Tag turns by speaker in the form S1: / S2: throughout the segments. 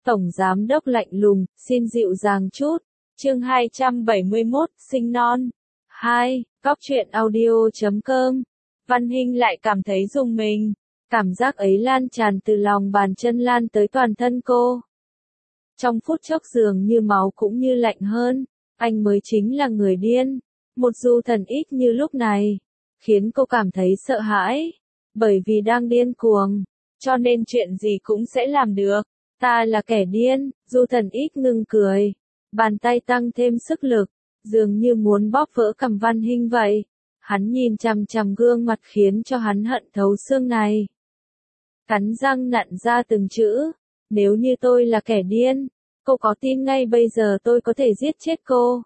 S1: Tổng giám đốc lạnh lùng, xin dịu dàng chút. Chương 271, sinh non. 2. Góc truyện audio.com. Văn Hinh lại cảm thấy rùng mình. Cảm giác ấy lan tràn từ lòng bàn chân lan tới toàn thân cô. Trong phút chốc dường như máu cũng như lạnh hơn. Anh mới chính là người điên. Một Du Thần X như lúc này, khiến cô cảm thấy sợ hãi. Bởi vì đang điên cuồng, cho nên chuyện gì cũng sẽ làm được. Ta là kẻ điên, Du Thần X ngừng cười. Bàn tay tăng thêm sức lực, dường như muốn bóp vỡ cằm Văn Hinh vậy. Hắn nhìn chằm chằm gương mặt khiến cho hắn hận thấu xương này. Cắn răng nặn ra từng chữ. Nếu như tôi là kẻ điên, cô có tin ngay bây giờ tôi có thể giết chết cô.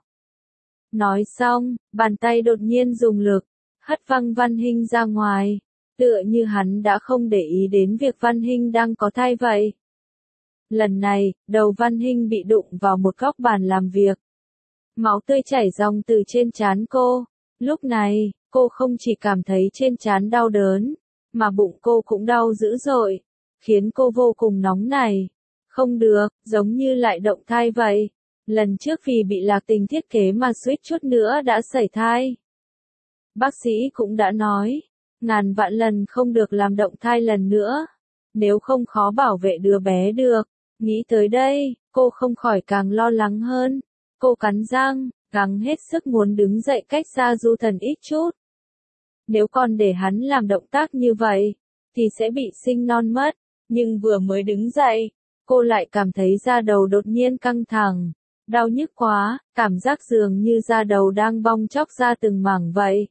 S1: Nói xong, bàn tay đột nhiên dùng lực, hất văng Văn Hinh ra ngoài. Tựa như hắn đã không để ý đến việc Văn Hinh đang có thai vậy. Lần này, đầu Văn Hinh bị đụng vào một góc bàn làm việc. Máu tươi chảy ròng từ trên trán cô. Lúc này, cô không chỉ cảm thấy trên trán đau đớn, mà bụng cô cũng đau dữ dội, khiến cô vô cùng nóng nảy. Không được, giống như lại động thai vậy. Lần trước vì bị lạc tình thiết kế mà suýt chút nữa đã sảy thai. Bác sĩ cũng đã nói, ngàn vạn lần không được làm động thai lần nữa, nếu không khó bảo vệ đứa bé được. Nghĩ tới đây, cô không khỏi càng lo lắng hơn. Cô cắn răng, gắng hết sức muốn đứng dậy cách xa Du Thần X chút. Nếu còn để hắn làm động tác như vậy, thì sẽ bị sinh non mất. Nhưng vừa mới đứng dậy, cô lại cảm thấy da đầu đột nhiên căng thẳng. Đau nhức quá, cảm giác dường như da đầu đang bong chóc ra từng mảng vậy.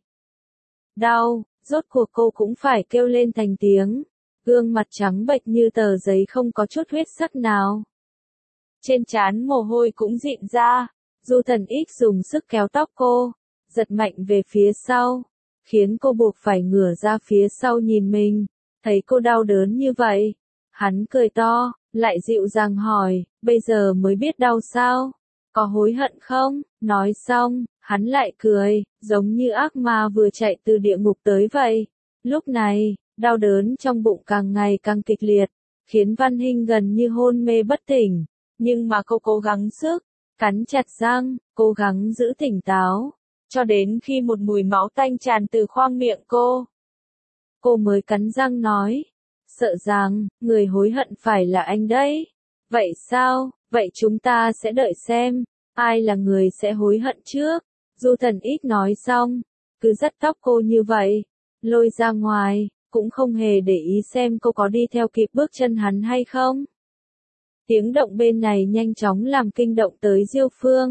S1: Đau, rốt cuộc cô cũng phải kêu lên thành tiếng. Gương mặt trắng bệch như tờ giấy không có chút huyết sắc nào. Trên trán mồ hôi cũng rịn ra. Du Thần X dùng sức kéo tóc cô, giật mạnh về phía sau, khiến cô buộc phải ngửa ra phía sau nhìn mình. Thấy cô đau đớn như vậy, hắn cười to, lại dịu dàng hỏi, bây giờ mới biết đau sao? Có hối hận không? Nói xong, hắn lại cười, giống như ác ma vừa chạy từ địa ngục tới vậy. Lúc này, đau đớn trong bụng càng ngày càng kịch liệt, khiến Văn Hinh gần như hôn mê bất tỉnh. Nhưng mà cô cố gắng sức, cắn chặt răng, cố gắng giữ tỉnh táo, cho đến khi một mùi máu tanh tràn từ khoang miệng cô. Cô mới cắn răng nói, sợ rằng, người hối hận phải là anh đấy. Vậy sao, vậy chúng ta sẽ đợi xem, ai là người sẽ hối hận trước. Du Thần X nói xong, cứ dắt tóc cô như vậy, lôi ra ngoài, cũng không hề để ý xem cô có đi theo kịp bước chân hắn hay không. Tiếng động bên này nhanh chóng làm kinh động tới Diêu Phương.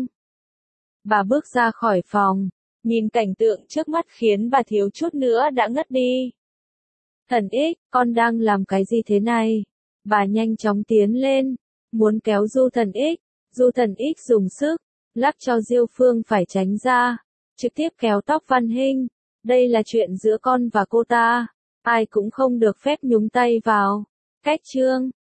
S1: Bà bước ra khỏi phòng, nhìn cảnh tượng trước mắt khiến bà thiếu chút nữa đã ngất đi. Thần X, con đang làm cái gì thế này? Bà nhanh chóng tiến lên, muốn kéo Du Thần X. Du Thần X dùng sức, lắc cho Diêu Phương phải tránh ra, trực tiếp kéo tóc Văn Hinh. Đây là chuyện giữa con và cô ta, ai cũng không được phép nhúng tay vào. Cách chương